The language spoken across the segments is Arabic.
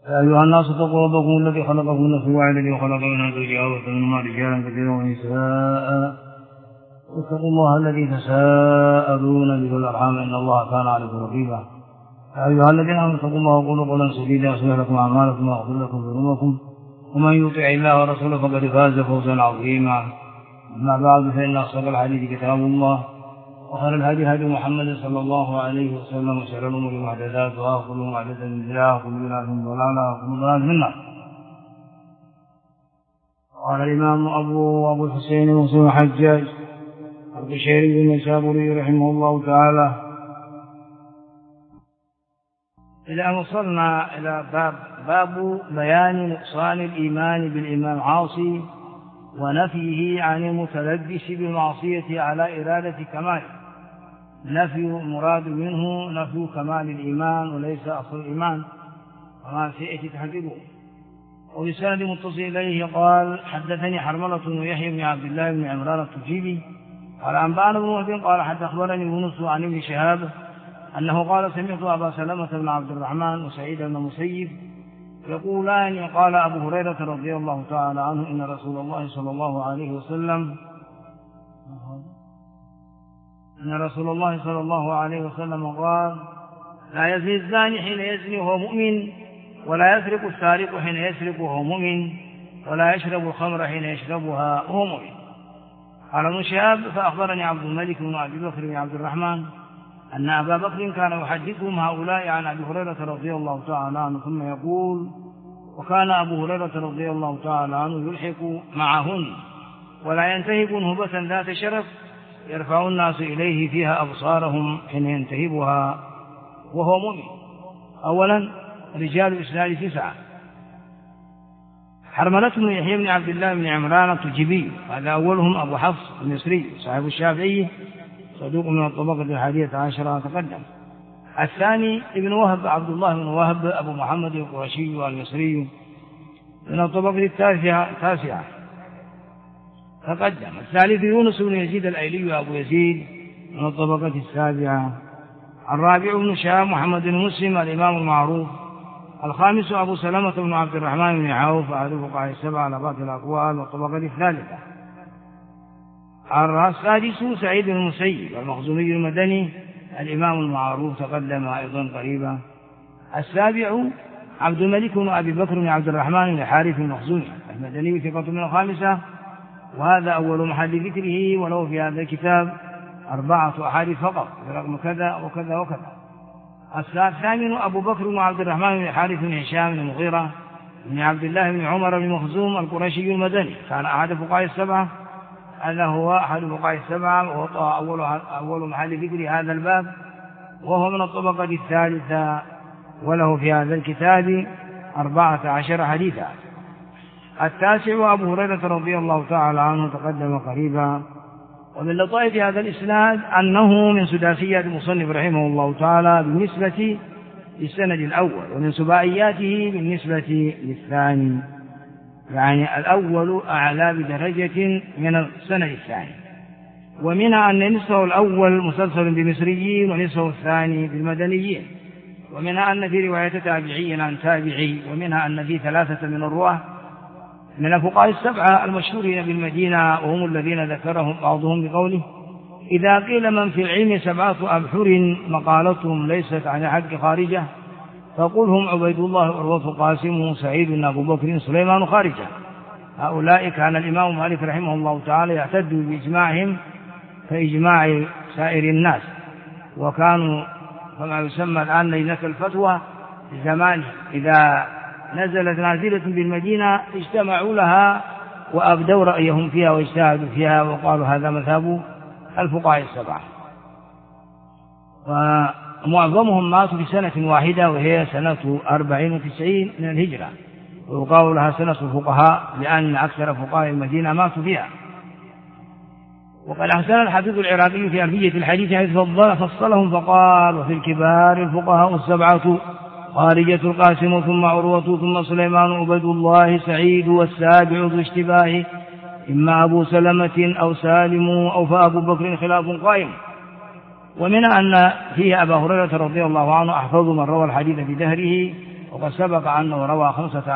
يا أيها الناس اتقوا ربكم الذي خلقكم من نفس واحدة وخلق منها زوجها وبث منهما رجالا كثيرا ونساء واتقوا الله الذي تساءلون به والأرحام إن الله كان عليكم رقيبا. يا أيها الذين آمنوا اتقوا الله وقولوا قولا سديدا يصلح لكم أعمالكم ويغفر لكم ذنوبكم ومن يطع الله ورسوله فقد فاز فوزا عظيما. أما بعد فإن أصدق الحديث كتاب الله وخير الهدي هدي محمد صلى الله عليه وسلم وشر الأمور محدثاتها وكل محدثة بدعة وكل بدعة ضلالة وكل ضلالة في النار. قال الإمام أبو الحسين مسلم الحجاج القشيري النيسابوري رحمه الله تعالى إلى أن وصلنا إلى باب بيان نقصان الإيمان بالإمام عاصي ونفيه عن المتلبس بالمعصية على إرادة كماله. نفي المراد منه نفي كمال الإيمان وليس أصل الإيمان وما سيأتي تحديده. وبسند متصل إليه قال حدثني حرملة بن يحيى بن عبد الله بن عمران التجيبي قال أنبأنا بن وهب قال حتى أخبرني يونس عن ابن شهاب أنه قال سمعت أبا سلمة بن عبد الرحمن وسعيد بن المسيب يقولان قال أبو هريرة رضي الله تعالى عنه إن رسول الله صلى الله عليه وسلم قال لا يزني الزاني حين يزني وهو مؤمن ولا يسرق السارق حين يسرق وهو مؤمن ولا يشرب الخمر حين يشربها وهو مؤمن. قال ابن شهاب فأخبرني عبد الملك بن أبي بكر بن عبد الرحمن أن أبا بكر كان يحدثهم هؤلاء عن أبي هريرة رضي الله تعالى عنه ثم يقول وكان أبو هريرة رضي الله تعالى عنه يلحق معهن ولا ينتهب نهبة ذات شرف يرفع الناس إليه فيها أبصارهم حين ينتهبها وهو مؤمن. أولا رجال الإسلام 9. حرملة بن يحيى بن عبد الله بن عمران التجيبي هذا أولهم أبو حفص المصري صاحب الشافعي صدوق من الطبقة 11 تقدم. الثاني ابن وهب عبد الله بن وهب أبو محمد القرشي والمصري من الطبقة 9 تقدم. الثالث يونس بن يزيد الأيلي أبو يزيد من الطبقة 7. الرابع بن شهاب محمد بن مسلم الإمام المعروف. الخامس أبو سلمة بن عبد الرحمن بن عوف أحد الفقهاء 7 على باقي الأقوال والطبقة 3. السادس سعيد بن المسيب المخزومي المدني الإمام المعروف تقدم أيضا قريبا. السابع عبد الملك بن أبي بكر بن عبد الرحمن بن الحارث المخزومي المدني ثقة من 5 وهذا أول محل ذكره وله في هذا الكتاب 4 أحاديث فقط برقم كذا وكذا وكذا. الثامن أبو بكر بن عبد الرحمن بن الحارث بن هشام بن المغيرة بن عبد الله بن عمر بن مخزوم القرشي المدني كان أحد الفقهاء 7. هذا هو أحد الفقهاء 7 وهو أول محل ذكر هذا الباب وهو من الطبقة 3 وله في هذا الكتاب 14 حديثا. التاسع أبو هريرة رضي الله تعالى عنه تقدم قريبا. ومن لطائف هذا الإسناد أنه من سداسية المصنف رحمه الله تعالى بالنسبة للسند الأول ومن سباعياته بالنسبة للثاني يعني الأول أعلى بدرجة من السند الثاني. ومنها أن نصفه الأول مسلسل بمصريين ونصفه الثاني بالمدنيين. ومنها أن في رواية تابعي عن تابعي. ومنها أن في 3 من الرواة من الفقهاء 7 المشهورين بالمدينة وهم الذين ذكرهم بعضهم بقوله إذا قيل من في العلم 7 أبحر مقالتهم ليست عن حق خارجة فقل هم عبيد الله عروة قاسم سعيد أبو بكر سليمان خارجة. هؤلاء كان الإمام مالك رحمه الله تعالى يعتد بإجماعهم كإجماع سائر الناس وكانوا كما يسمى الآن لجنة الفتوى في زمانه إذا نزلت نازلة بالمدينة اجتمعوا لها وأبدوا رأيهم فيها واجتهدوا فيها وقالوا هذا مذهب الفقهاء 7. ومعظمهم ماتوا في سنة واحدة وهي سنة 94 من الهجرة ويقال لها سنة الفقهاء لأن أكثر فقهاء المدينة ماتوا فيها. وقال أحسن الحافظ العراقي في ألفية الحديث حيث فصلهم فقال وفي الكبار الفقهاء 7 خارجة القاسم ثم عروة ثم سليمان عبيد الله سعيد والسابع ذو اشتباه إما أبو سلمة أو سالم أو فأبو بكر خلاف قائم. ومن أن فيه أبا هريرة رضي الله عنه أحفظ من روى الحديث بدهره وقد سبق أنه روى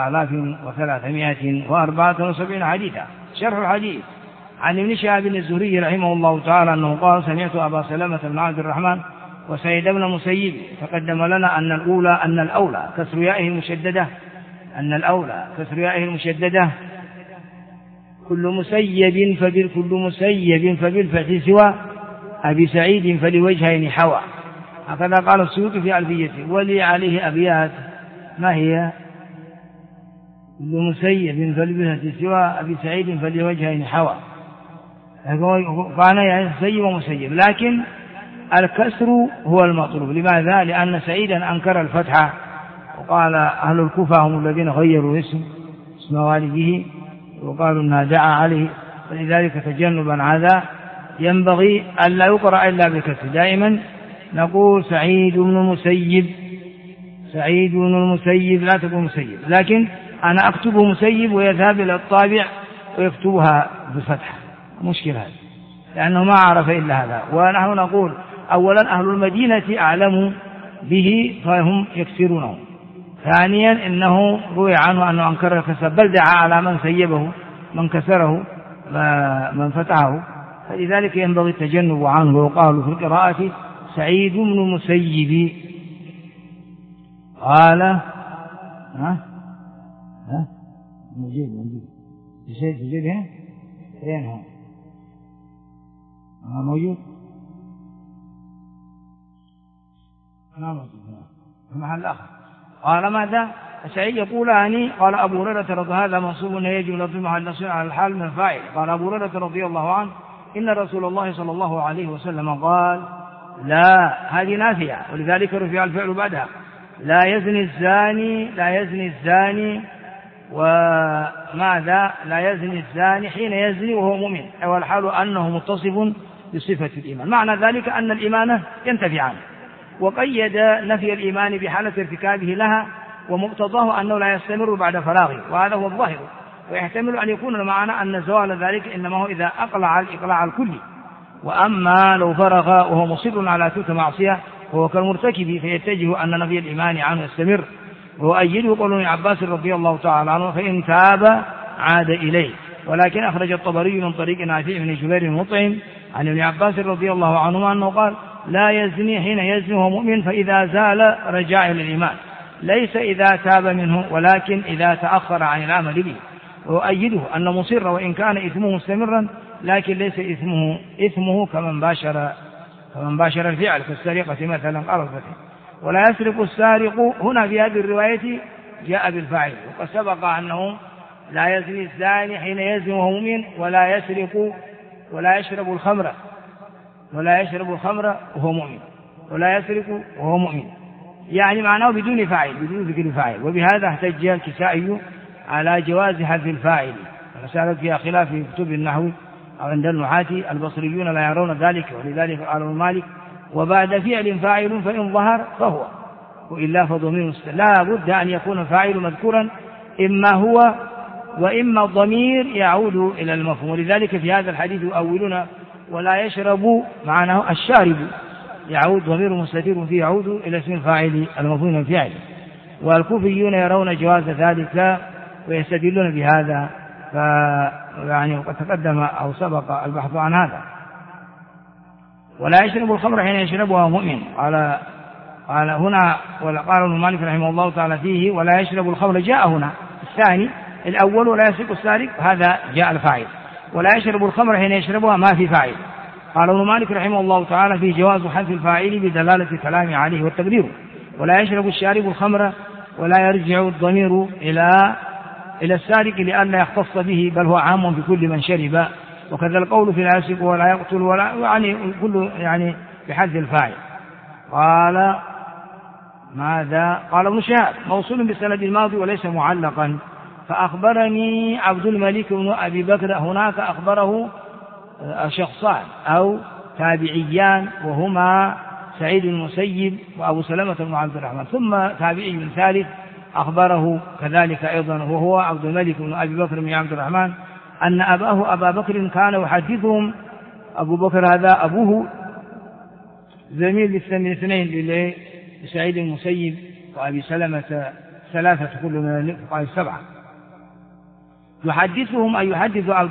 5374 حديثا. شرح الحديث عن ابن شهاب الزهري رحمه الله تعالى أنه قال: سمعت أبا سلمة بن عبد الرحمن وسعيد بن المسيب. تقدم لنا أن الأولى كسر يائه المشددة كل مسيب فبالفتح سوى أبي سعيد فلوجهين حوى. هكذا قال السيوطي في ألفيته. ولي عليه أبيات: ما هي؟ كل مسيب فبالفتح سوى أبي سعيد فلوجهين حوى. قال يعني سيب ومسيب، لكن الكسر هو المطلوب. لماذا؟ لأن سعيدا أنكر الفتحة، وقال أهل الكوفة هم الذين غيروا اسم والده وقالوا أنها دعا عليه، فلذلك تجنبا هذا ينبغي أن لا يقرأ إلا بالكسر. دائما نقول سعيد بن المسيب لا تقول مسيب، لكن أنا أكتبه مسيب ويذهب إلى الطابع ويكتبها بالفتحة. مشكلة هذا، لأنه ما عرف إلا هذا. ونحن نقول أولا أهل المدينة أعلموا به فهم يكسرونه. ثانيا إنه روي عنه أنه أنكر الكسر، بل دعا على من سيبه من كسره من فتحه، فلذلك ينبغي التجنب عنه. وقالوا في القراءة سعيد بن المسيب. قال موجود موجود في محل آخر. قال ماذا؟ سعيد يقول قال أبو هريرة رضي هذا منصوب يجب في محل نصب على الحال من فاعل. قال أبو هريرة رضي الله عنه: إن رسول الله صلى الله عليه وسلم قال: لا، هذه نافية، ولذلك رفع الفعل بعدها. لا يزني الزاني وماذا؟ لا يزني الزاني حين يزني وهو مؤمن، والحال أنه متصف بصفة الإيمان. معنى ذلك أن الإيمان ينتفعان، وقيد نفي الإيمان بحالة ارتكابه لها، ومقتضاه أنه لا يستمر بعد فراغه، وهذا هو الظاهر. ويحتمل أن يكون المعنى أن زوال ذلك إنما هو إذا أقلع الإقلاع الكلي، وأما لو فرغ وهو مصر على تلك معصية وهو كالمرتكب فيتجه أن نفي الإيمان عنه يستمر. وأيده قول ابن عباس رضي الله تعالى عنه: فإن تاب عاد إليه. ولكن أخرج الطبري من طريق نافع بن جبير المطعم عن ابن عباس رضي الله عنهما أنه قال: لا يزني حين يزني وهو مؤمن، فإذا زال رجع إلى الإيمان، ليس إذا تاب منه ولكن إذا تأخر عن العمل به. وأيده أن مصر وإن كان إثمه مستمرا لكن ليس إثمه كمن باشر الفعل كالسرقة مثلا. قال الفتح: ولا يسرق السارق. هنا في هذه الرواية جاء بالفاعل، وقد سبق أنه لا يزني الزاني حين يزني وهو مؤمن، ولا يسرق ولا يشرب الخمر وهو مؤمن، ولا يسرق وهو مؤمن، يعني معناه بدون فاعل، بدون ذكر فاعل. وبهذا احتج الكسائي على جواز حذف الفاعل. مسألة فيها خلاف في كتب النحو أو عند النحاة، البصريون لا يرون ذلك، ولذلك قال مالك: وبعد فعل فاعل فإن ظهر فهو، وإلا فضمير. لا بد أن يكون فاعل مذكورا، إما هو وإما الضمير يعود إلى المفهوم. ولذلك في هذا الحديث يؤولون ولا يشرب معناه الشارب، يعود ضمير مستتر فيه يعود إلى اسم الفاعل المفهوم من الفعل. والكوفيون يرون جواز ذلك ويستدلون بهذا، يعني وقد تقدم أو سبق البحث عن هذا. ولا يشرب الخمر حين يشربها مؤمن. قال هنا، وقال ابن مالك رحمه الله تعالى فيه: ولا يشرب الخمر. جاء هنا الثاني، الأول ولا يسرق السارق، هذا جاء الفاعل. ولا يشرب الخمر حين يشربها ما في فاعل. قال ابن مالك رحمه الله تعالى فيه جواز حذف الفاعل بدلالة الكلام عليه والتقدير. ولا يشرب الشارب الخمر، ولا يرجع الضمير إلى السارق لئلا يختص به، بل هو عام بكل من شرب. وكذا القول في العاشق ولا يقتل ولا يعني كل يعني بحذف الفاعل. قال ماذا؟ قال ابن شهاب موصول بالسند الماضي وليس معلقا. فأخبرني عبد الملك بن أبي بكر. هناك أخبره شخصان أو تابعيان، وهما سعيد المسيب وأبو سلمة بن عبد الرحمن، ثم تابعي ثالث أخبره كذلك أيضا وهو عبد الملك بن أبي بكر بن عبد الرحمن أن أباه أبا بكر كان يحدثهم. أبو بكر هذا أبوه زميل الاثنين لسعيد المسيب وأبي سلمة ثلاثة كل من الفقهاء السبعة. يحدثهم أي يحدث عبد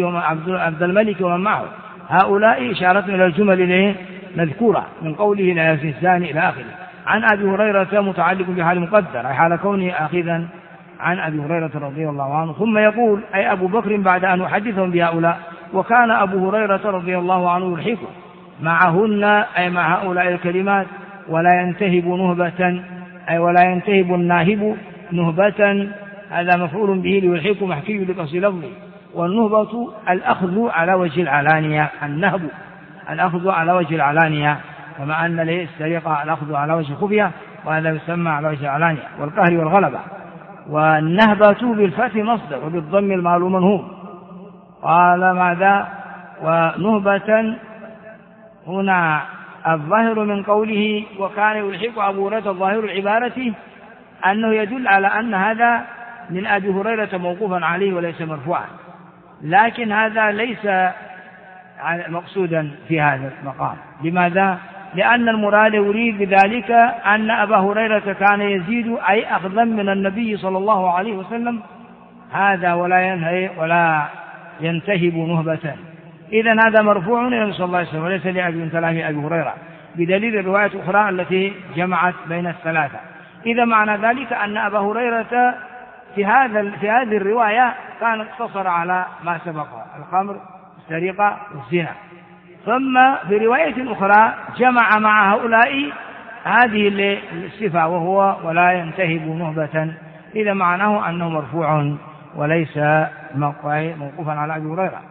الملك ومن معه، هؤلاء إشارة إلى الجمل مذكورة من قوله لا يزني الزاني إلى آخره. عن أبي هريرة متعلق بحال مقدر أي حال كونه أخذا عن أبي هريرة رضي الله عنه. ثم يقول أي أبو بكر بعد أن يحدثهم بهؤلاء: وكان أبو هريرة رضي الله عنه يلحق معهن أي مع هؤلاء الكلمات: ولا ينتهب نهبة أي ولا ينتهب الناهب نهبة، هذا مفعول به ليلحق محكي لقصد لفظه. والنهبة الأخذ على وجه العلانية، النهب الأخذ على وجه العلانية، كما أن السرقة الأخذ على وجه الخفية، وهذا يسمى على وجه العلانية والقهر والغلبة. والنهبة بالفتح مصدر وبالضم المعلوم منهوب. قال ماذا؟ ونهبة هنا الظاهر من قوله وكان يلحق أبو هريرة ظاهر العبارة أنه يدل على أن هذا من أبي هريرة موقوفا عليه وليس مرفوعا، لكن هذا ليس مقصودا في هذا المقام. لماذا؟ لأن المراد يريد بذلك أن أبا هريرة كان يزيد أي أخذا من النبي صلى الله عليه وسلم هذا ولا ينتهب نهبة. إذن هذا مرفوع إلى صلى الله عليه وسلم وليس من كلام أبي هريرة، بدليل الرواية الأخرى التي جمعت بين الثلاثة. إذا معنى ذلك أن أبا هريرة في هذه الرواية كان اقتصر على ما سبق: الخمر، السرقة، والزنا. ثم في رواية أخرى جمع مع هؤلاء هذه الصفة وهو ولا ينتهب نهبة. إذا معناه أنه مرفوع وليس موقوفا على أبي هريرة.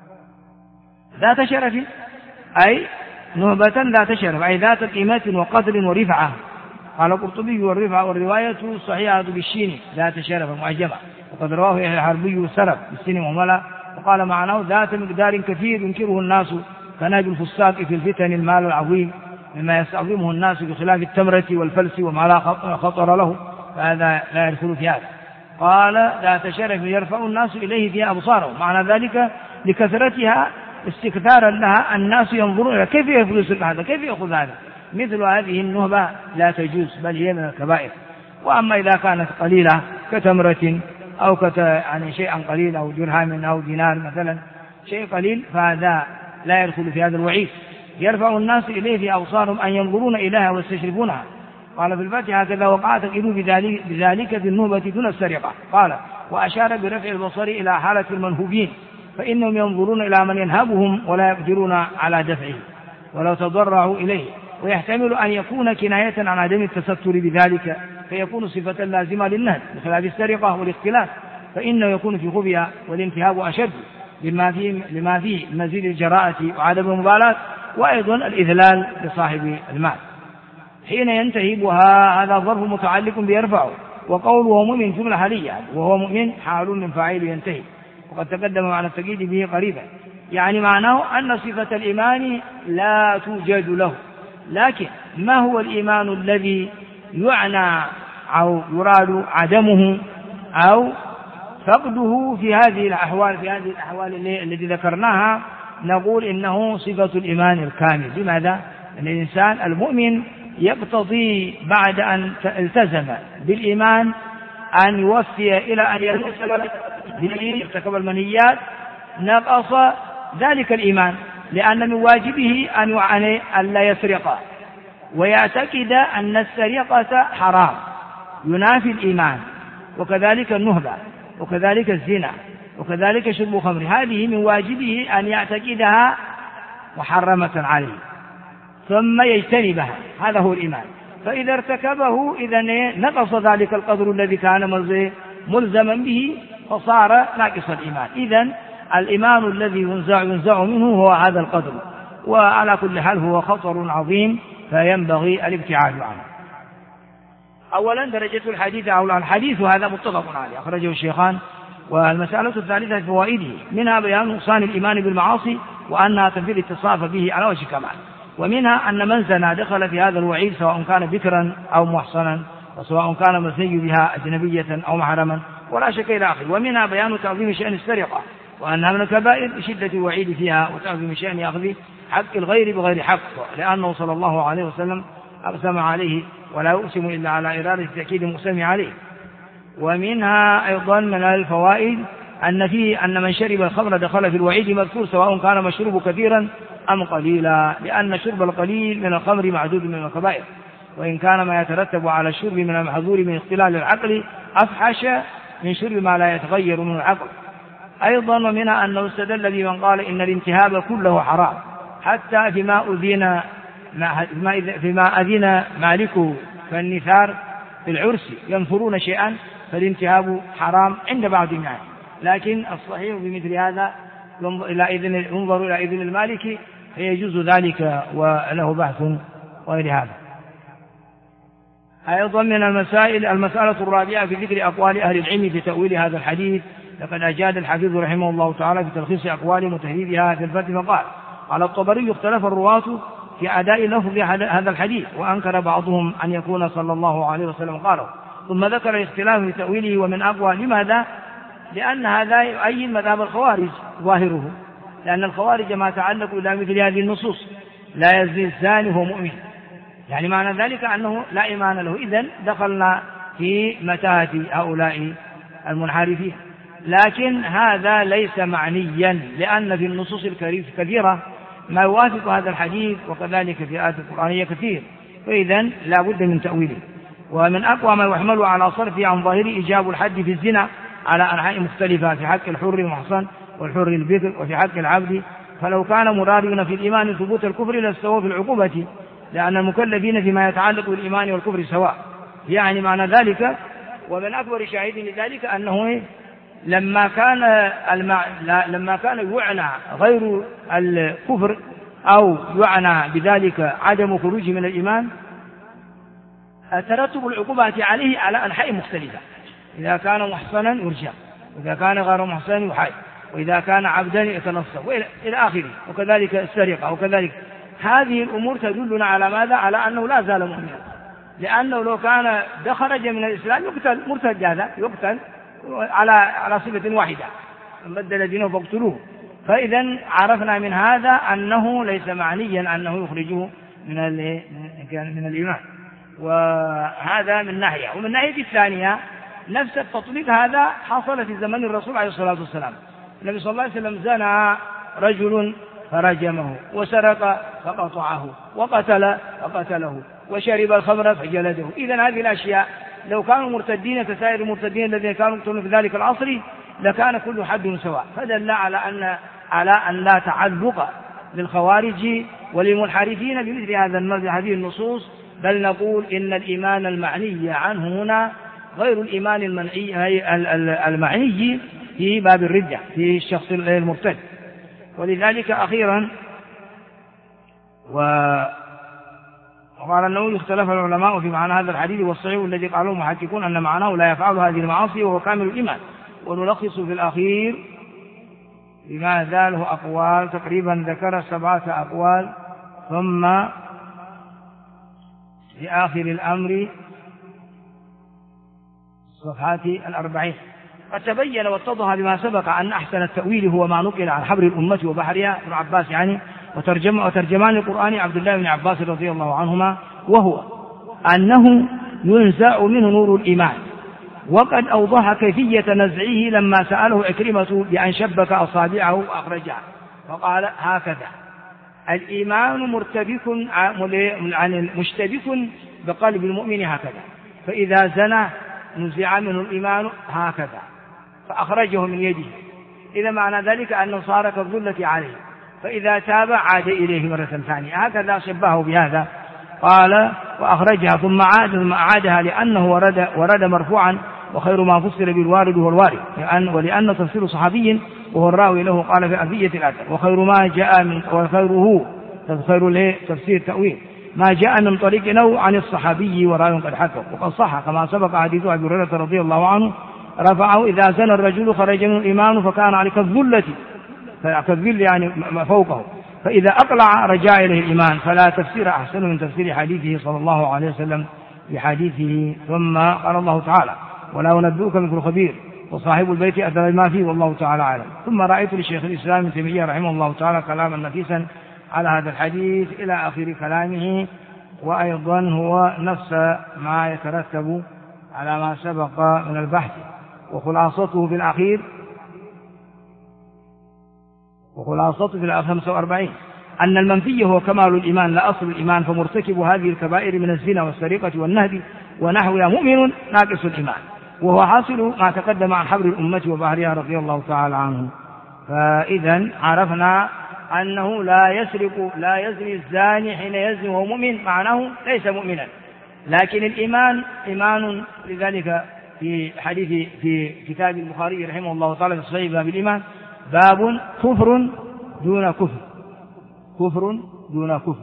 ذات شرف أي نهبة ذات شرف أي ذات قيمة وقدر ورفعة. قال القرطبي: والرفعة والرواية صحيحة بالشين ذات شرف معجمة، وقد رواه الحربي السلف بالسين وملا. وقال معناه ذات مقدار كثير ينكره الناس كناج الفساق في الفتن المال العظيم مما يستعظمه الناس بخلاف التمرة والفلس وما لا خطر له، فهذا لا يدخل في هذا. قال ذات شرف يرفع الناس إليه فيها أبصارهم، معنى ذلك لكثرتها استكثارا لها الناس ينظرون إلى كيف يفلس هذا، كيف يأخذ هذا. مثل هذه النهبة لا تجوز بل هي من الكبائر. وأما إذا كانت قليلة كتمرة أو يعني شيئا قليل أو درهم أو دينار مثلا شيء قليل فهذا لا يدخل في هذا الوعيد. يرفع الناس إليه في أبصارهم أن ينظرون إليها ويستشرفونها. قال في الفاتحة: هكذا وقعت تقيل بذلك في النهبة دون السرقة. قال: وأشار برفع البصر إلى حالة المنهوبين، فإنهم ينظرون إلى من ينهبهم ولا يقدرون على دفعه ولو تضرعوا إليه. ويحتمل أن يكون كناية عن عدم التستر بذلك، فيكون صفة لازمة للنهب بخلاف السرقة والاختلاف، فإنه يكون في خفية والانتهاب أشد لما فيه مزيد الجراءة وعدم المبالاة، وأيضا الإذلال لصاحب المال حين ينتهبها. هذا ظرف متعلق بيرفعه، وقوله مؤمن جملة حالية، وهو مؤمن حال من فاعل ينتهب، وقد تقدم معنى التقييد به قريبا. يعني معناه أن صفة الإيمان لا توجد له، لكن ما هو الإيمان الذي يعنى أو يراد عدمه أو فقده في هذه الأحوال التي ذكرناها؟ نقول إنه صفة الإيمان الكامل. لماذا؟ أن الإنسان المؤمن يقتضي بعد أن التزم بالإيمان أن يوفي إلى أن يرتكب المنهيات، نقص ذلك الإيمان، لأن من واجبه أن يعنى ألا يسرق ويعتقد أن السرقة حرام ينافي الإيمان، وكذلك النهبة، وكذلك الزنا، وكذلك شرب الخمر، هذه من واجبه أن يعتقدها محرمة عليه ثم يجتنبها. هذا هو الإيمان. فإذا ارتكبه إذن نقص ذلك القدر الذي كان ملزما به فصار ناقص الإيمان. إذن الإيمان الذي ينزع منه هو هذا القدر، وعلى كل حال هو خطر عظيم فينبغي الابتعاد عنه. أولا درجة الحديث أو الحديث هذا متفق عليه أخرجه الشيخان. والمسألة الثالثة فوائده: منها بيان نقصان الإيمان بالمعاصي وأنها تنفي الاتصاف به على وجه كمال، ومنها أن من زنى دخل في هذا الوعيد سواء كان بكرا أو محصنا، وسواء كان مزني بها أجنبية أو محرما، ولا شك إلى آخره. ومنها بيان تعظيم شأن السرقة وأنها من الكبائر بشدة الوعيد فيها، وتعظيم شأن أخذ حق الغير بغير حق، لأنه صلى الله عليه وسلم أقسم عليه ولا يقسم إلا على إرادة تأكيد المقسم عليه. ومنها أيضا من الفوائد أن من شرب الخمر دخل في الوعيد مذكور سواء كان مشروب كثيرا أم قليلا، لأن شرب القليل من الخمر معدود من الكبائر، وإن كان ما يترتب على الشرب من المحظور من اختلال العقل أفحش من شرب ما لا يتغير من العقل. أيضا ومنها أنه استدل بمن قال إن الانتهاب كله حرام حتى فيما أذن مالكه كالنثار في العرس ينثرون شيئا فالانتهاب حرام عند بعض الناس، لكن الصحيح بمثل هذا ينظر إلى إذن المالك فيجوز ذلك وله بحث غير هذا. أيضا من المسألة الرابعة في ذكر أقوال أهل العلم في تأويل هذا الحديث. لقد أجاد الحفيظ رحمه الله تعالى في تلخيص أقوال وتهذيبها في الفتح فقال: قال الطبري: اختلف الرواة في أداء لفظ هذا الحديث، وأنكر بعضهم أن يكون صلى الله عليه وسلم قاله، ثم ذكر الاختلاف في تأويله ومن أقوى. لماذا؟ لأن هذا يؤيد مذهب الخوارج ظاهره، لأن الخوارج ما تعلقوا إلى مثل هذه النصوص: لا يزني الزاني وهو مؤمن، يعني معنى ذلك أنه لا إيمان له. إذن دخلنا في متاهة هؤلاء المنحرفين، لكن هذا ليس معنيا، لأن في النصوص الكثيرة ما يوافق هذا الحديث، وكذلك في آيات القرآنية كثير، فإذن لا بد من تأويله. ومن أقوى ما يحمل على صرفه عن ظاهره إيجاب الحد في الزنا على أنحاء مختلفة، في حق الحر المحصن والحر البكر وفي حق العبد، فلو كان مرادنا في الإيمان ثبوت الكفر لاستووا في العقوبة، لأن المكلفين فيما يتعلق بالإيمان والكفر سواء، يعني معنى ذلك. ومن أكبر شاهد لذلك أنه لما كان يعنى غير الكفر أو يعنى بذلك عدم خروجه من الإيمان، ترتب العقوبات عليه على أنحاء مختلفة: إذا كان محصنا يرجع، وإذا كان غير محصن يحاد، وإذا كان عبدا يتنصب، إلى آخره، وكذلك السرقة، وكذلك هذه الأمور تدلنا على ماذا؟ على أنه لا زال مؤمنا، لأنه لو كان خرج من الإسلام يقتل مرتد، هذا يقتل على صفة واحدة: من بدل دينه فاقتلوه. فإذا عرفنا من هذا أنه ليس معنيا أنه يخرجه من الإيمان، وهذا من ناحية. ومن ناحية الثانية نفس التطبيق هذا حصل في زمن الرسول عليه الصلاة والسلام. النبي صلى الله عليه وسلم زنى رجل فرجمه، وسرق فقطعه، وقتل فقتله، وشرب الخمر فجلده. إذن هذه الأشياء لو كانوا مرتدين كسائر المرتدين الذين كانوا يقتلون في ذلك العصر لكان كل حد سواء، فدل على أن لا تعلق للخوارج وللمنحرفين بمثل هذه النصوص، بل نقول إن الإيمان المعني عنه هنا غير الإيمان المعني في باب الردة في الشخص المرتد. ولذلك أخيرا وقال أنه اختلف العلماء في معنى هذا الحديث، والصحيح الذي قالوا المحققون أن معناه لا يفعل هذه المعاصي وهو كامل الإيمان. ونلخص في الأخير بما ذاله أقوال، تقريبا ذكر 7 أقوال، ثم في آخر الأمر صفحات 40 قد تبين واتضح بما سبق أن أحسن التأويل هو ما نقل عن حبر الأمة وبحرها ابن عباس يعني، وترجمان القرآن عبد الله بن عباس رضي الله عنهما، وهو أنه ينزع منه نور الإيمان. وقد أوضح كيفية نزعه لما سأله عكرمة بأن شبك أصابعه وأخرجها، فقال: هكذا الإيمان مشتبك بقلب المؤمن هكذا، فإذا زنى نزع منه الإيمان هكذا فأخرجه من يده. إذا معنى ذلك أنه صار كالظلة عليه، فإذا تاب عاد إليه مرة ثانية، هكذا شبهه بهذا. قال: وأخرجها ثم أعادها لأنه ورد مرفوعا، وخير ما فسر بالوارد هو الوارد، ولأن تفسير صحابي وهو الراوي له قال في ألفية الأثر: وخير ما جاء من تفسير تأويل ما جاء من طريق نوع عن الصحابي وراوي قد حكم. وقد صح كما سبق حديث أبي هريرة رضي الله عنه رفعه: إذا زنى الرجل خرج من الإيمان فكان على كالظلة، كالظل يعني فوقه، فإذا أقلع رجع إليه الإيمان. فلا تفسير أحسن من تفسير حديثه صلى الله عليه وسلم بحديثه. ثم قال الله تعالى: ولا أنبئك مثل خبير، وصاحب البيت أدرى ما فيه والله تعالى أعلم. ثم رأيت للشيخ الإسلام ابن تيمية رحمه الله تعالى كلاما نفيسا على هذا الحديث إلى آخر كلامه، وأيضا هو نفس ما يترتب على ما سبق من البحث. وخلاصته في الأخير 45 أن المنفي هو كمال الإيمان لا أصل الإيمان، فمرتكب هذه الكبائر من الزنا والسرقة والنهب ونحوها مؤمن ناقص الإيمان، وهو حاصل ما تقدم عن حبر الأمة وبحرها رضي الله تعالى عنه. فإذا عرفنا أنه لا يزني الزاني حين يزني وهو مؤمن، معناه ليس مؤمنا. لكن الإيمان إيمان، لذلك في حديث في كتاب البخاري رحمه الله تعالى في الصحيح باب الإيمان باب كفر دون كفر، كفر دون كفر،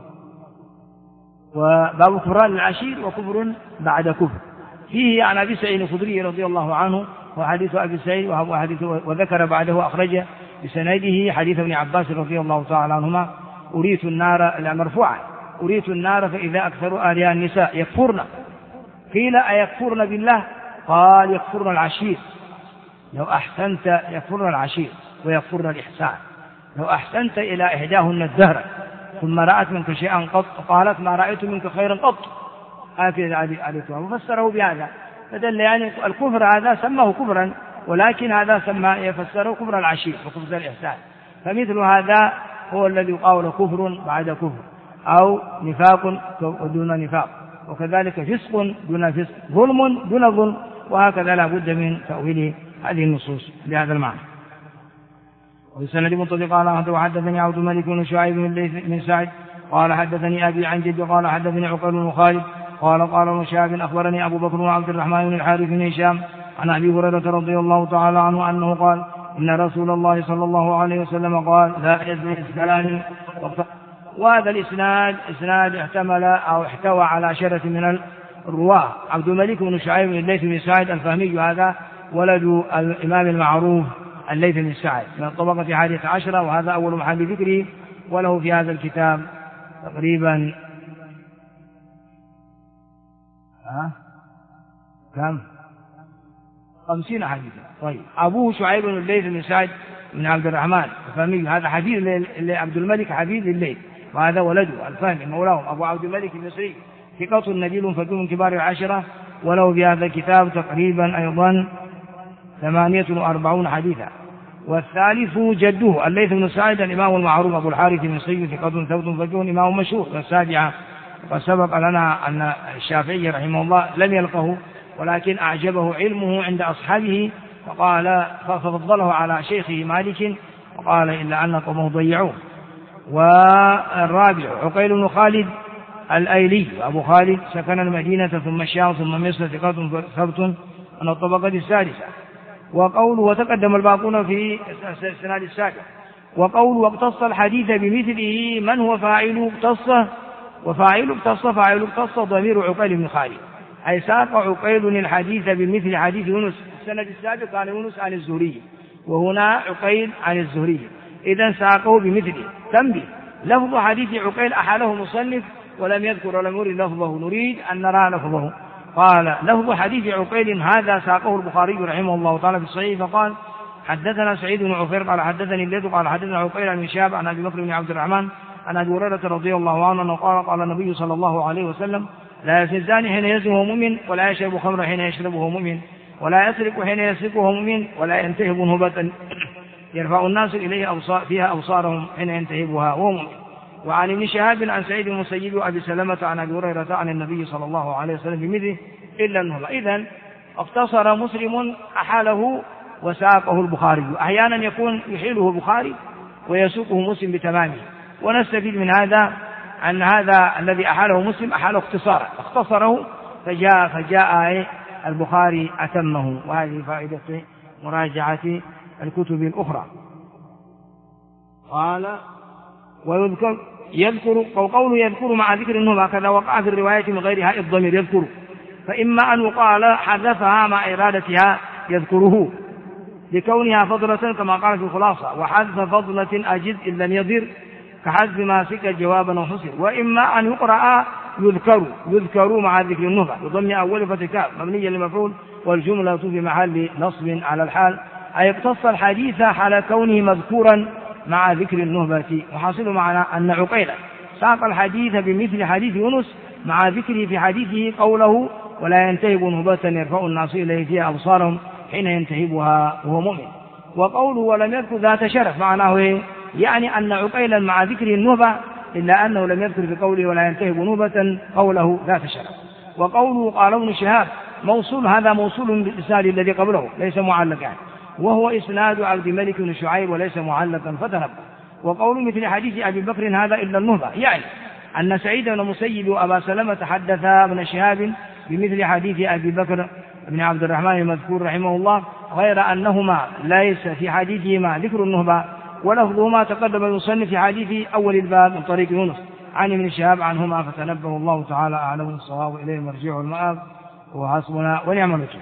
وباب كفران العشير وكفر بعد كفر. فيه عن أبي سعيد الخدري رضي الله عنه وحديث أبي سعيد وذكر بعده أخرج بسنده حديث ابن عباس رضي الله تعالى عنهما أريت النار مرفوعة، أريت النار فإذا أكثر أهلها النساء يكفرن، قيل أيكفرن بالله؟ قال يكفرن العشير، لو أحسنت يكفرن العشير ويكفرن الإحسان، لو أحسنت إلى إحداهن الدهر ثم رأت منك شيئا قط قالت ما رأيت منك خيرا قط، هكذا عليتها وفسره بهذا، فدل يعني الكفر هذا سماه كفرا، ولكن هذا يفسره كفر العشير وكفر الإحسان. فمثل هذا هو الذي يقال كفر بعد كفر، أو نفاق دون نفاق، وكذلك فسق دون فسق، ظلم دون ظلم، وهكذا لا بد من تأويل هذه النصوص بهذا المعنى. وبسند منطلق قال وحدثني عبد الملك بن شعيب بن سعد قال حدثني أبي عن جد قال حدثني عقيل بن خالد قال ابن شهاب أخبرني أبو بكر وعبد الرحمن بن الحارث بن هشام عن أبي هريرة رضي الله تعالى عنه أنه قال إن رسول الله صلى الله عليه وسلم قال لا يزني الزاني. وهذا الإسناد احتمل أو احتوى على شرة من الرواة. عبد الملك بن شعيب بن الليث بن سعد الفهمي هذا ولد الإمام المعروف الليث بن سعد من الطبقة 11، وهذا أول محل ذكره، وله في هذا الكتاب تقريبا كم 50 حديثا. طيب أبوه شعيب بن الليث بن سعد بن عبد الرحمن الفهمي، هذا حفيد لعبد الملك حفيد لليث، وهذا ولده الفهمي مولاهم أبو عبد الملك المصري ثقة نبيل فقيه من كبار العشرة، وله في هذا الكتاب تقريبا أيضا 48 حديثا. والثالث جده الليث بن سعد الإمام المعروف أبو الحارث المصري ثقة ثبت فقيه إمام مشهور. والسابعة وقد سبق لنا أن الشافعي رحمه الله لم يلقه، ولكن أعجبه علمه عند أصحابه ففضله على شيخه مالك وقال إلا أن قومه ضيعوه. والرابع عقيل بن خالد الأيلي أبو خالد سكن المدينة ثم الشام ثم مصر ثقة ثبت من الطبقة السادسة. وقوله وتقدم الباقون في السناد السابع. وقوله واقتص الحديث بمثله من هو فاعل اقتص، وفاعل اقتص ضمير عقيل بن خالد، أي ساق عقيل الحديث بمثل حديث يونس. السند السابق كان يونس عن الزهري، وهنا عقيل عن الزهري، إذا ساقه بمثله. تنبيه لفظ حديث عقيل أحاله مصنف ولم يذكر ولم يرد لفظه، نريد أن نرى لفظه. قال لفظ حديث عقيل هذا ساقه البخاري رحمه الله تعالى في الصحيح، فقال حدثنا سعيد بن عفير قال حدثني الليث قال حدثنا عقيل عن شهاب عن أبي بكر بن عبد الرحمن عن أبي هريرة رضي الله عنه قال النبي صلى الله عليه وسلم لا يزني الزاني حين يزني وهو مؤمن، ولا يشرب خمر حين يشربه وهو مؤمن، ولا يسرق حين يسرقه وهو مؤمن، ولا ينتهب نهبة يرفع الناس إليه فيها أبصارهم حين ينتهبها وهو مؤمن. وعن ابن شهاب عن سعيد المسيب وأبي سلمة عن أبي هريرة عن النبي صلى الله عليه وسلم بمثله إلا النهبة. إذن اقتصر مسلم أحاله وساقه البخاري، أحيانا يكون يحيله البخاري ويسوقه مسلم بتمامه. ونستفيد من هذا أن هذا الذي أحاله مسلم أحاله اختصره فجاء البخاري أتمه، وهذه فائدة مراجعة الكتب الأخرى. قال يذكر قوله يذكر مع ذكر النهبة كذا وقع في الرواية من غيرها الضمير يذكر، فإما أن يقال حذفها مع إرادتها يذكره لكونها فضلة كما قال في الخلاصة، وحذف فضلة أجد إن لم يضر كحذف ما سك جوابا وحصر. وإما أن يقرأ يذكر مع ذكر النهبة بضم أول فتكاف مبنيا للمفعول والجملة في محل نصب على الحال، أي اقتص الحديث حال كونه مذكورا مع ذكر النهبة. وحاصل معنا أن عقيلا ساق الحديث بمثل حديث يونس مع ذكره في حديثه قوله ولا ينتهب نهبة يرفع الناس إليه فيها أبصارهم حين ينتهبها وهو مؤمن. وقوله ولم يذكر ذات شرف معناه إيه؟ يعني أن عقيلا مع ذكر النهبة إلا أنه لم يذكر في قوله ولا ينتهب نهبة قوله ذات شرف. وقوله قال ابن شهاب موصول، هذا موصول بالإسناد الذي قبله ليس معلقا، وهو إسناد عبد الملك بن شعيب وليس معلقا فتنبه. وقول مثل حديث أبي بكر هذا إلا النهبة، يعني أن سعيد بن المسيب وأبا سلمة حدثا ابن شهاب بمثل حديث أبي بكر بن عبد الرحمن المذكور رحمه الله، غير أنهما ليس في حديثهما ذكر النهبة، ولفظهما تقدم المصنف في حديث أول الباب من طريق يونس عن ابن شهاب عنهما، فتنبه الله تعالى أعلم الصواب إليه المرجع والمآب وحسبنا ونعم الوكيل.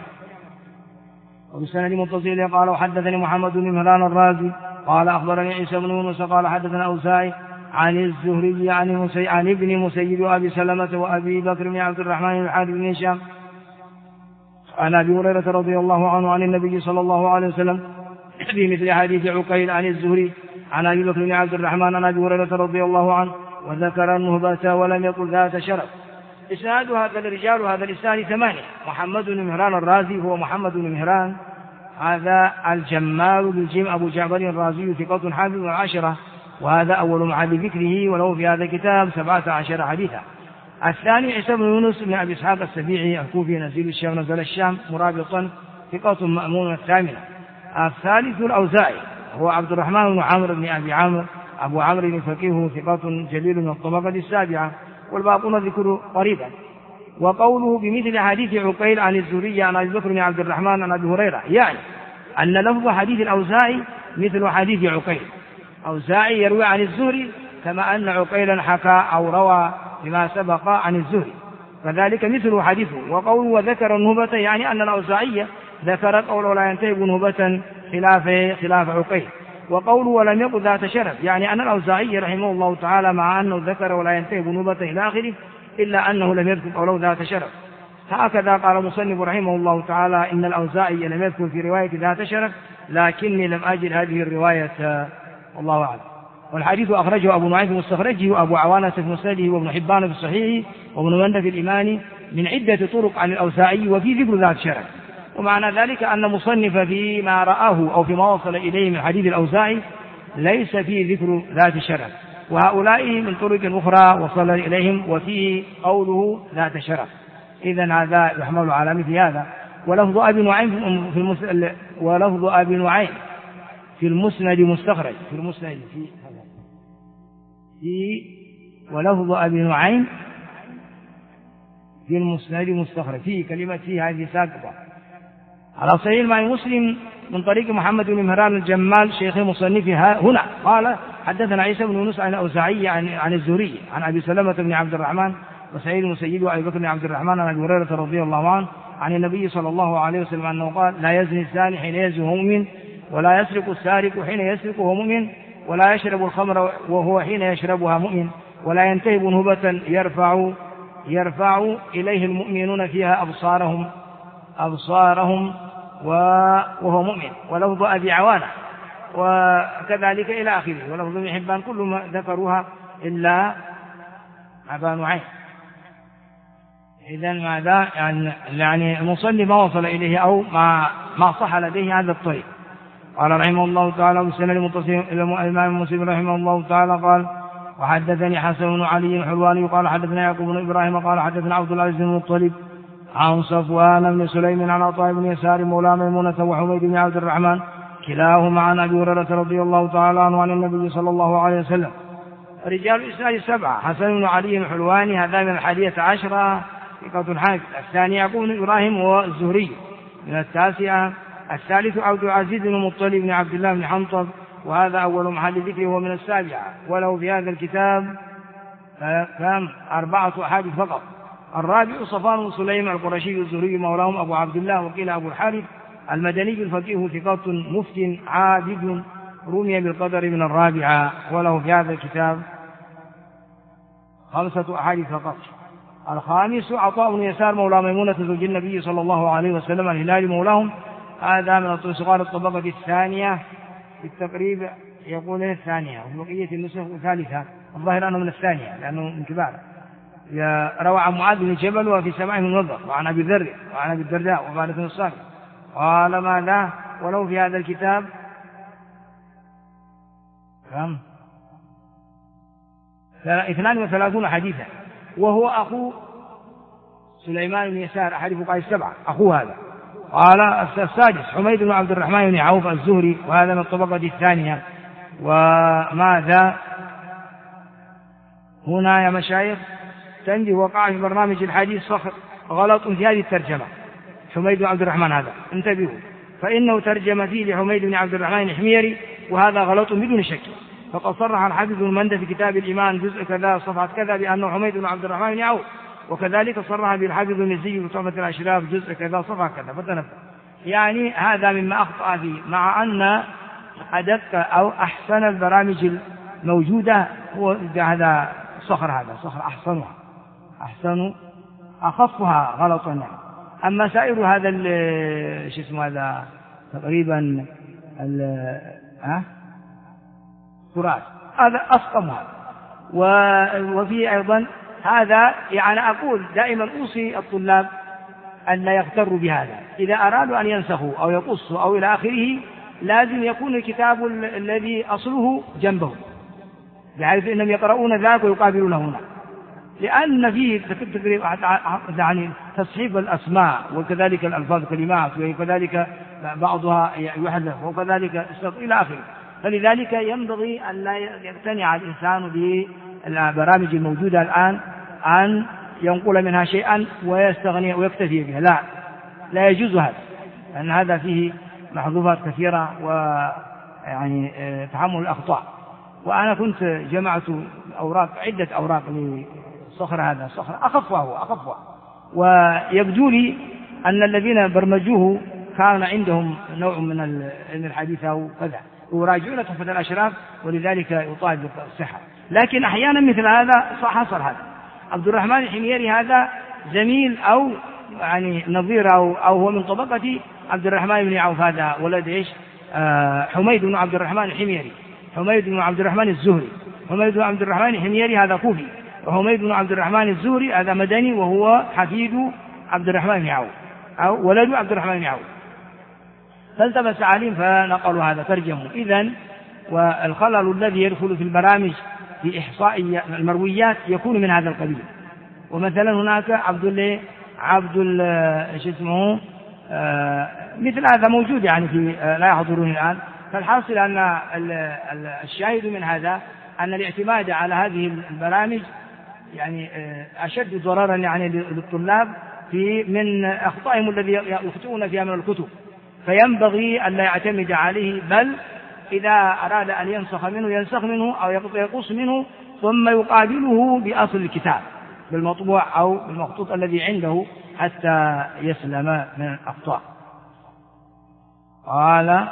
وبسند متصل قال وحدثني محمد بن مهران الرازي قال أخبرني عيسى بن يونس قال حدثنا أوزاعي عن الزهري عن ابن مسيب وأبي سلمة وأبي بكر بن عبد الرحمن بن الحارث بن هشام عن أبي هريرة رضي الله عنه عن النبي صلى الله عليه وسلم بمثل حديث عقيل عن الزهري عن أبي بكر بن عبد الرحمن عن أبي هريرة رضي الله عنه، وذكر النهبة ولم يقل ذات شرف. إسناد هذا الرجال هذا الإسناد 8. محمد بن مهران الرازي هو محمد بن مهران هذا الجمال بالجيم أبو جعفر الرازي ثقة حافظ من 10، وهذا أول محل ذكره وله في هذا الكتاب 17 حديثا. الثاني عيسى بن يونس بن أبي إسحاق السبيعي الكوفي نزيل الشام نزل الشام مرابطا ثقة مأمون 8. الثالث الأوزاعي هو عبد الرحمن بن عمرو بن أبي عمرو أبو عمرو الفقيه ثقة جليل من الطبقة 7، والباقون ذكر قريبا. وقوله بمثل حديث عقيل عن الزهري عن أبي بكر بن عبد الرحمن عن أبي هريرة، يعني أن لفظ حديث الأوزاعي مثل حديث عقيل. أوزاعي يروي عن الزهري كما أن عقيلا حكى أو روى بما سبق عن الزهري، فذلك مثل حديثه. وقوله وذكر النهبة يعني أن الأوزاعية ذكرت قوله لا ينتهب نهبة خلاف عقيل. وقوله ولم يقل ذات شرف يعني أن الأوزاعي رحمه الله تعالى مع أنه ذكر ولا ينتهب نهبة إلى آخره إلا أنه لم يذكر قوله ذات شرف. هكذا قال المصنف رحمه الله تعالى إن الأوزاعي لم يذكر في رواية ذات شرف، لكني لم أجد هذه الرواية والله أعلم. والحديث أخرجه أبو نعيم في مستخرجه وأبو عوانة في مسنده وابن حبان في الصحيح وابن مندى في الإيمان من عدة طرق عن الأوزاعي وفي ذكر ذات شرف. ومعنى ذلك أن مصنف فيما رآه أو فيما وصل إليه من حديث الأوزاعي ليس فيه ذكر ذات شرف، وهؤلاء من طرق أخرى وصل إليهم وفيه قوله ذات شرف. إذن هذا يحمل على مثل هذا. ولفظ أبي نعيم في المسند مستخرج في المسند ولفظ أبي نعيم في المسند مستخرج فيه كلمة فيه هذه ساقطة على صحيح الإمام مسلم من طريق محمد بن مهران الجمال شيخ مصنفها هنا قال حدثنا عيسى بن يونس عن الأوزاعي عن الزهري عن أبي سلمة بن عبد الرحمن وسعيد المسيب وأبي بكر بن عبد الرحمن عن أبي هريرة رضي الله عنه عن النبي صلى الله عليه وسلم أنه قال لا يزني الزاني حين يزني وهو مؤمن، ولا يسرق السارق حين يسرق وهو مؤمن، ولا يشرب الخمر وهو حين يشربها مؤمن، ولا ينتهب نهبة يرفع إليه المؤمنون فيها أبصارهم وهو مؤمن. ولفظ أبي عوانة وكذلك إلى آخره. ولفظ ابن حبان كل ما ذكروها إلا أبا نعيم. إذن ماذا يعني المصنف ما وصل إليه أو ما صح لديه هذا الطريق. قال رحمه الله تعالى بسند المتصل إلى الإمام مسلم رحمه الله تعالى قال وحدثني حسن بن علي الحلواني قال حدثنا يعقوب بن إبراهيم قال حدثنا عبد العزيز بن المطلب عن صفوان بن سليم عن عطاء بن يسار مولى ميمونة وحميد بن عبد الرحمن كلاهما عن أبي هريرة رضي الله تعالى عنه عن النبي صلى الله عليه وسلم. رجال الإسناد 7 حسن بن علي الحلواني هذا من 11 ثقة حافظ. الثاني يعقوب بن إبراهيم والزهري من 9. الثالث عبد العزيز بن المطلب بن عبد الله بن حنطب وهذا أول محل ذكره هو من 7، وله في هذا الكتاب 4 أحاديث فقط. الرابع صفوان بن سليم القرشي الزهري مولاهم أبو عبد الله وقيل أبو الحارث المدني الفقيه ثقة مفت عابد رمي بالقدر من 4، وله في هذا الكتاب 5 أحاديث فقط. الخامس عطاء بن يسار مولى ميمونة زوج النبي صلى الله عليه وسلم الهلال مولاهم، هذا من صغار الطبقة الثانية بالتقريب يقول الثانية وبقية النسخ الثالثة، الظاهر أنه من الثانية لأنه من كبار روى عن معاذ بن جبل وفي سماعه من وضع، وعن أبي ذر وعن أبي الدرداء وعبادة بن الصامت قال ماذا ولو في هذا الكتاب كم 32 حديثا، وهو أخو سليمان بن يسار أحد فقهاء السبعة، أخوه هذا. قال السادس حميد بن عبد الرحمن بن عوف الزهري، وهذا من الطبقة الثانية. وماذا هنا يا مشايخ تنبيه، وقع في برنامج الحديث صخر غلط في هذه الترجمة، حميد بن عبد الرحمن هذا انتبهوا، فإنه ترجم فيه لحميد بن عبد الرحمن الحميري، وهذا غلط بدون شك. فقد صرح الحافظ بن مندى في كتاب الإيمان جزء كذا صفحة كذا بأنه حميد بن عبد الرحمن بن عوف، وكذلك صرح بالحافظ المزي في تحفة الأشراف جزء كذا صفحة كذا، فتنبه. يعني هذا مما أخطأ فيه، مع أن أدق أو أحسن البرامج الموجودة هو هذا صخر، هذا صخر أحسن أخفها غلطا يعني. أما سائر هذا شو اسمه هذا تقريبا كرات، هذا أسقمها. وفي أيضا هذا يعني أقول دائما أوصي الطلاب أن لا يغتروا بهذا، إذا أرادوا أن ينسخوا أو يقصوا أو إلى آخره لازم يكون الكتاب الذي أصله جنبه، بحيث أنهم يقرؤون ذاك ويقابلون هنا، لأن فيه يعني تصحيف الأسماء وكذلك الألفاظ كلمات، وكذلك بعضها يحذف وكذلك إلى آخره. فلذلك ينبغي أن لا يقتنع الإنسان بالبرامج الموجودة الآن أن ينقل منها شيئا ويستغني ويكتفي بها، لا يجوز هذا، لأن هذا فيه محظوظات كثيرة ويعني تحمل الأخطاء. وأنا كنت جمعت عدة أوراق للصخر، هذا الصخر أخفها، ويبدو لي أن الذين برمجوه كان عندهم نوع من الحديث أو كذا، وراجعون تحفة الأشراف، ولذلك يطالب الصحة. لكن أحيانا مثل هذا حصل هذا. عبد الرحمن الحميري هذا زميل أو يعني نظير أو هو من طبقة عبد الرحمن بن عوف، هذا ولد حميد بن عبد الرحمن الحميري، حميد بن عبد الرحمن الزهري. حميد بن عبد الرحمن الحميري هذا كوفي، وحميد بن عبد الرحمن الزهري هذا مدني، وهو حفيد عبد الرحمن بن عوف أو ولد عبد الرحمن بن عوف. فالتبس عليهم فنقلوا هذا ترجموا. إذن والخلل الذي يدخل في البرامج في إحصاء المرويات يكون من هذا القبيل. ومثلا هناك مثل هذا موجود يعني في لا يحضرون الآن. فالحاصل أن الشاهد من هذا أن الاعتماد على هذه البرامج يعني أشد ضررا يعني للطلاب من أخطائهم الذي يخطئون فيها من الكتب. فينبغي أن لا يعتمد عليه، بل إذا أراد أن ينسخ منه أو يقص منه ثم يقابله بأصل الكتاب بالمطبوع أو بالمخطوط الذي عنده حتى يسلم من الأخطاء. قال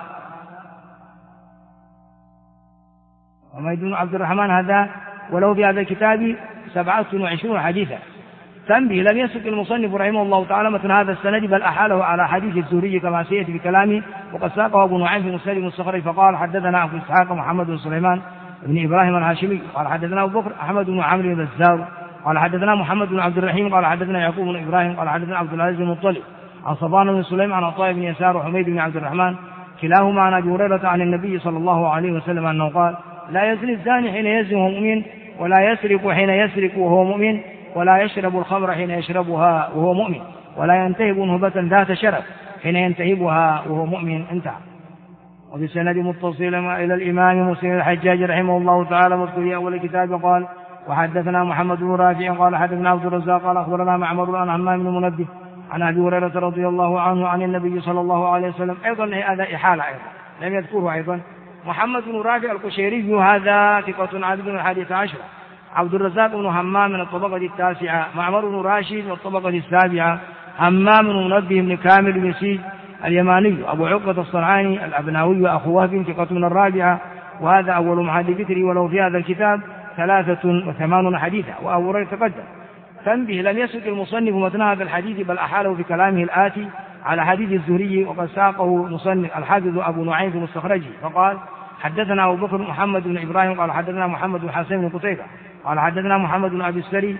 حميد بن عبد الرحمن هذا ولو في هذا الكتاب 27 حديثا. تنبه لم يسق المصنف رحمه الله تعالى مثل هذا السند، بل أحاله على حديث الزهري كما سيأتي بكلامه. وقد ساقه أبو نعيم في مسند الصخري فقال حدثنا أبو إسحاق محمد بن سليمان بن إبراهيم الهاشمي قال حدثنا أبو بكر أحمد بن عمرو بن البزار قال حدثنا محمد بن عبد الرحيم قال حدثنا يعقوب بن إبراهيم قال حدثنا عبد العزيز بن مطلب عن صبان بن سليم عن عطاء بن يسار وحميد بن عبد الرحمن كلاهما عن أبي هريرة عن النبي صلى الله عليه وسلم أنه قال لا يزني الزاني حين يزني وهو مؤمن، ولا يسرق حين يسرق وهو مؤمن، ولا يشرب الخمر حين يشربها وهو مؤمن، ولا ينتهب نهبة ذات شرف حين ينتهبها وهو مؤمن. انتهى. وبسند متصل إلى الإمام مسلم الحجاج رحمه الله تعالى واذكر في أول الكتاب قال وحدثنا محمد بن رافع قال حدثنا عبد الرزاق قال أخبرنا معمر عن عمام بن منبه عن أبي هريرة رضي الله عنه عن النبي صلى الله عليه وسلم. أيضا هذا إحالة أيضا لم يذكره أيضا. محمد بن رافع القشيري هذا ثقة عابد من 11. عبد الرزاق بن همام من الطبقة 9. معمر بن راشد من الطبقة 7. همام بن منبه بن كامل بن سيد اليماني. أبو عقبة الصنعاني الأبناوي أخو وهب ثقة من 4. وهذا أول محدثه ولو في هذا الكتاب 83 حديثا. وأبو هريرة تقدم. تنبه لم يسق المصنف متن هذا الحديث بل أحاله في كلامه الآتي على حديث الزهري وقد ساقه مصنف الحافظ أبو نعيم في مستخرجه فقال حدثنا أبو بكر محمد بن إبراهيم قال حدثنا محمد بن حسين بن قتيبة قال حدثنا محمد بن أبي السري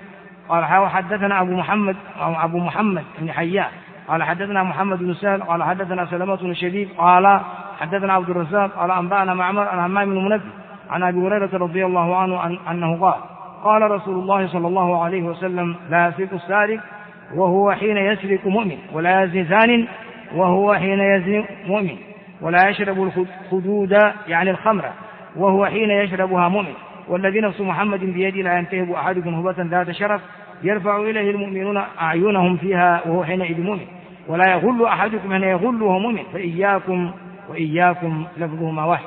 قال حدثنا أبو محمد بن حيان قال حدثنا محمد بن سهل قال حدثنا سلمة بن شبيب قال حدثنا عبد الرزاق قال أنبأنا معمر عن همام بن منبه عن أبي هريرة رضي الله عنه أنه قال قال رسول الله صلى الله عليه وسلم لا يسرق السارق وهو حين يسرق مؤمن ولا يزني زان وهو حين يزني مؤمن ولا يشرب الخدود يعني الخمر وهو حين يشربها مؤمن والذي نفس محمد بيده لا ينتهب أحدكم هبة ذات شرف يرفع إليه المؤمنون أعينهم فيها وهو حينئذ مؤمن ولا يغل أحدكم حين يغل وهو مؤمن فإياكم وإياكم لفظهما واحد.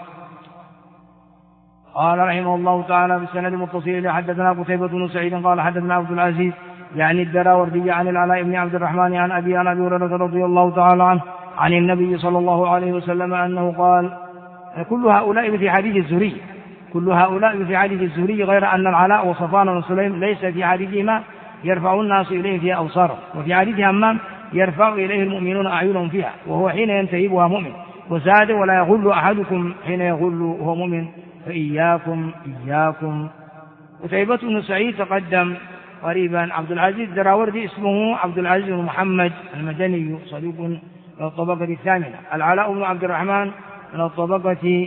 قال رحمه الله تعالى بالسند المتصل حدثنا قتيبة بن سعيد قال حدثنا عبد العزيز يعني الدراوردي عن العلاء بن عبد الرحمن عن أبي هريرة رضي الله تعالى عنه عن النبي صلى الله عليه وسلم أنه قال كل هؤلاء في حديث الزهري غير أن العلاء وصفوان وسليم ليس في حديثهما يرفع الناس إليه في أوصارهم وفي حديث همام يرفع إليه المؤمنون أعينهم فيها وهو حين ينتهبها مؤمن وزاد ولا يغل أحدكم حين يغل وهو مؤمن فإياكم إياكم. قتيبة بن سعيد تقدم قريبا. عبد العزيز الدراوردي اسمه عبد العزيز بن محمد المدني صدوق من الطبقة الثامنة. العلاء بن عبد الرحمن من الطبقة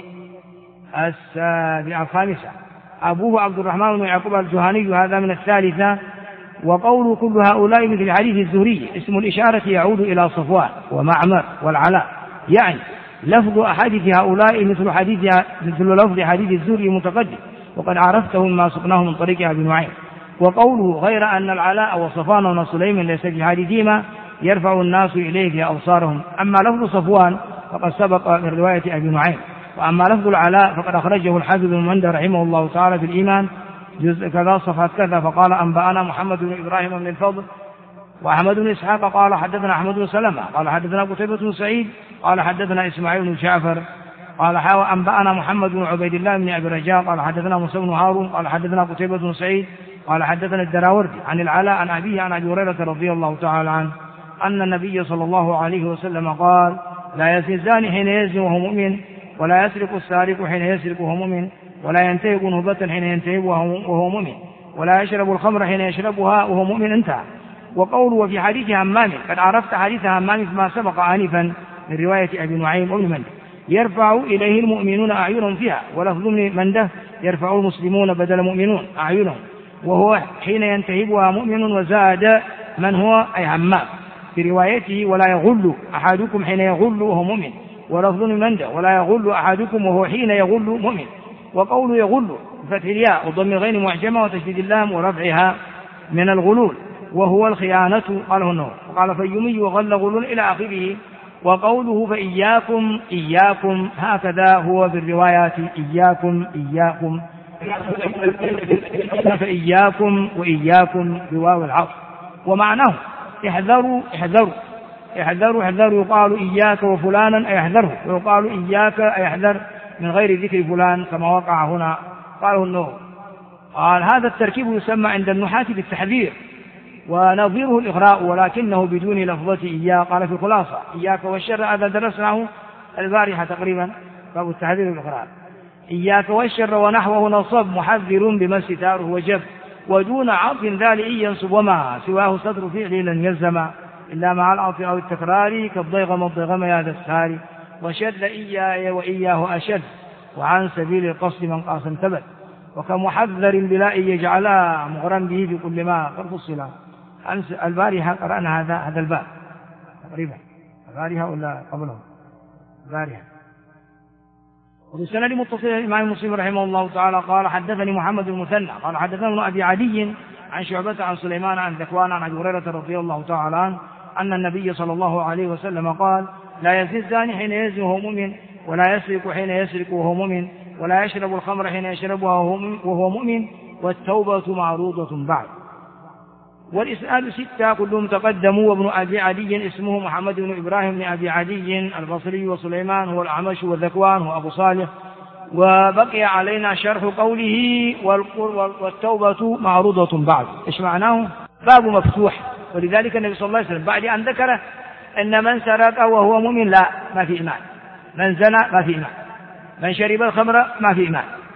الخامسة. أبوه عبد الرحمن بن يعقوب الجهني هذا من الثالثة. وقول كل هؤلاء مثل حديث الزهري اسم الإشارة يعود إلى صفوان ومعمر والعلاء يعني لفظ أحاديث هؤلاء مثل لفظ حديث الزهري متقدم وقد عرفته مما سقناه من طريق أبي نعيم. وقوله غير أن العلاء وصفوان وسليم ليس في حديثهما يرفع الناس إليه في أبصارهم. أما لفظ صفوان فقد سبق من رواية أبي نعيم وأما لفظ العلاء فقد أخرجه الحافظ بن مندى رحمه الله تعالى في الإيمان جزء كذا صفحة كذا فقال أنبأنا محمد بن إبراهيم بن الفضل وأحمد بن إسحاق قال حدثنا أحمد بن سلمة قال حدثنا قتيبة بن سعيد قال حدثنا إسماعيل بن جعفر قال أنبأنا محمد بن عبيد الله بن أبي رجاء قال حدثنا موسى بن هارون قال حدثنا قتيبة بن سعيد قال حدثنا الدراوردي عن العلاء عن أبيه عن أبي هريرة رضي الله تعالى عنه أن النبي صلى الله عليه وسلم قال لا يزني الزاني حين يزني وهو مؤمن ولا يسرق السارق حين يسرق وهو مؤمن ولا ينتهب نهبة حين ينتهب وهو مؤمن ولا يشرب الخمر حين يشربها وهو مؤمن. انتهى. وقوله وفي حديث همام قد عرفت حديث همام فيما سبق آنفا من رواية أبي نعيم وابن منده يرفع إليه المؤمنون أعينهم فيها ولفظ ابن منده يرفع المسلمون بدل مؤمنون أعينهم وهو حين ينتهبها مؤمن وزاد من هو أي همام في روايته ولا يغل أحدكم حين يغل وهو مؤمن ولفظ ابن منده ولا يغل أحدكم وهو حين يغل مؤمن. وقوله يغل بفتح الياء وضم الغين معجمة وتشديد اللام ورفعها من الغلول وهو الخيانة قاله النووي وقال فيمي وغل غلول إلى آخره. وقوله فإياكم إياكم هكذا هو بالروايات إياكم إياكم فإياكم وإياكم بواو العطف ومعناه احذروا احذروا احذروا احذروا يقال إياك وفلانا أي احذره ويقال إياك أي احذر من غير ذكر فلان كما وقع هنا قاله النووي. قال هذا التركيب يسمى عند النحاة بالتحذير ونظيره الإغراء ولكنه بدون لفظة إياه. قال في الخلاصة إياك والشر هذا درسناه البارحة تقريبا باب التحذير والإغراء. إياك والشر ونحوه نصب محذر بما ستاره وجب ودون عطف ذالئي ينصب وما سواه ستر فعل لن يلزم إلا مع العطف أو التكرار كالضيغم والضيغم يا ذا السهار وشد إياي وإياه أشد وعن سبيل القصد من قاس ثبت وكمحذر بلا يجعلا مغرم به في كل ما قد فصلا. البارحة قرأنا هذا الباب تقريبا البارحة ولا قبله البارحة. وبالسند متصل الإمام مسلم رحمه الله تعالى قال حدثني محمد المثنى قال حدثنا ابن أبي عدي عن شعبة عن سليمان عن ذكوان عن أبي هريرة رضي الله تعالى عنه أن النبي صلى الله عليه وسلم قال لا يزني الزاني حين يزني وهو مؤمن ولا يسرق حين يسرق وهو مؤمن ولا يشرب الخمر حين يشربها وهو مؤمن والتوبة معروضة بعد. والإسناد 6 كلهم تقدموا. وابن أبي عدي اسمه محمد بن إبراهيم بن أبي عدي البصري وسليمان هو الأعمش والذكوان هو أبو صالح. وبقي علينا شرح قوله والتوبة معروضة بعد. إيش معناه؟ باب مفتوح. ولذلك النبي صلى الله عليه وسلم بعد أن ذكر أن من سرق وهو مؤمن لا ما في إيمان، من زنى ما في إيمان، من شرب الخمر ما في إيمان،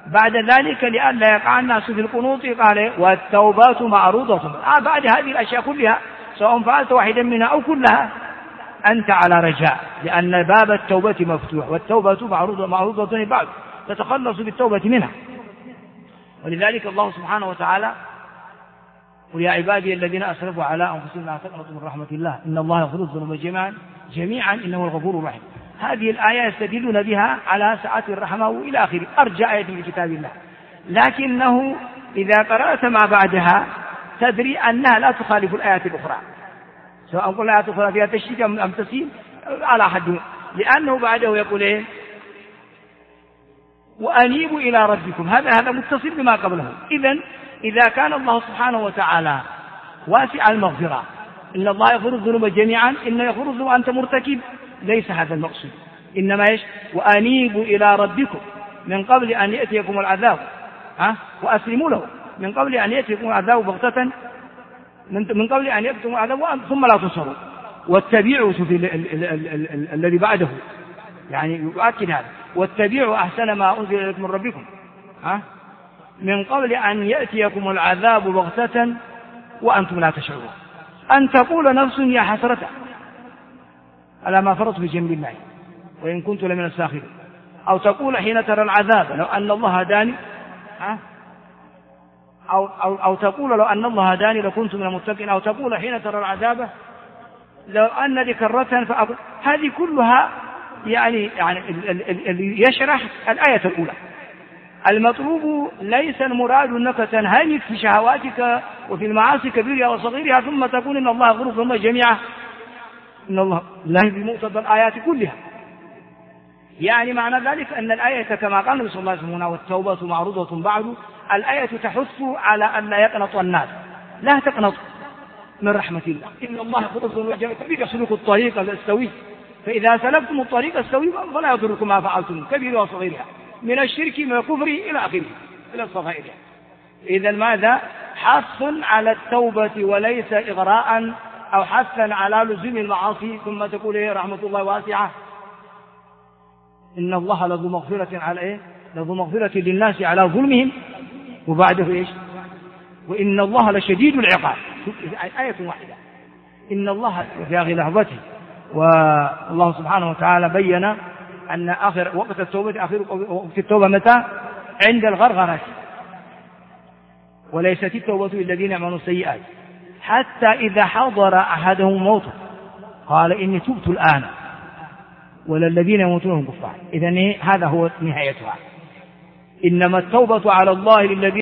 بعد ذلك لئلا يقع الناس في القنوط قال والتوبات معروضة. بعد هذه الأشياء كلها سواء فعلت واحدا منها أو كلها أنت على رجاء، لأن باب التوبة مفتوح، والتوبة معروضة بعد تتخلص بالتوبة منها. ولذلك الله سبحانه وتعالى قل يا عبادي الذين أسرفوا على أنفسهم لا تقنطوا من رحمة الله إن الله يغفر الذنوب جميعا إنه الغفور الرحيم. هذه الآية يستدلون بها على سعة الرحمة وإلى آخره، أرجى آية في كتاب الله. لكنه إذا قرأت ما بعدها تدري أنها لا تخالف الآيات الأخرى، سواء قلنا الآيات الأخرى فيها تشديد أم تسهيل على حد، لأنه بعده يقول إيه وأنيبوا إلى ربكم، هذا متصل بما قبله. إذا كان الله سبحانه وتعالى واسع المغفرة إن الله يغفر الذنوب جميعا إن يغفر الذنوب أنت مرتكب، ليس هذا المقصود، إنما وأنيبوا إلى ربكم من قبل أن يأتيكم العذاب وأسلموا له من قبل أن يأتيكم العذاب بغتة من قبل أن يأتيكم العذاب ثم لا تنصروا واتبعوا الذي بعده، يعني يؤكد هذا واتبعوا أحسن ما أنزل إليكم من ربكم من قبل أن يأتيكم العذاب بغتة وأنتم لا تشعرون، أن تقول نفس يا حسرة على ما فرطت في جنب الله وإن كنت لمن الساخرين، أو تقول حين ترى العذاب لو أن الله هداني أو تقول لو أن الله هداني لكنت من المتقين، أو تقول حين ترى العذاب لو أن لي كرة فأقول. هذه كلها يعني اللي يشرح الآية الأولى. المطلوب ليس المراد أنك تنهمك في شهواتك وفي المعاصي كبيرها وصغيرها ثم تقول إن الله يغفر الذنوب جميعا، إن الله لا يهدي بمقتضى الآيات كلها. يعني معنى ذلك أن الآية كما قال النبي صلى الله عليه وسلم والتوبة معروضة بعد، الآية تحث على أن لا يقنط الناس، لا تقنط من رحمة الله إن الله يغفر الذنوب جميعا، كبير سلوك الطريق السوي، فإذا سلكتم الطريق السوي فلا يضركم ما فعلتم كبيرها وصغيرها من الشرك من الكفر إلى آخره إلى الصغائر. إذا ماذا؟ حث على التوبة وليس إغراء أو حثا على لزوم المعاصي ثم تقول إيه رحمة الله واسعة إن الله لذو مغفرة على إيه لذو مغفرة للناس على ظلمهم، وبعده إيش وإن الله لشديد العقاب، آية واحدة إن الله في آخر لحظته. والله سبحانه وتعالى بين أن آخر وقت التوبة آخر وقت التوبة متى؟ عند الغرغرة، وليست التوبة للذين يعملون السيئات حتى إذا حضر أحدهم موته قال إني تبت الآن ولا الذين يموتون كفار. إذن هذا هو نهايتها، إنما التوبة على الله للذين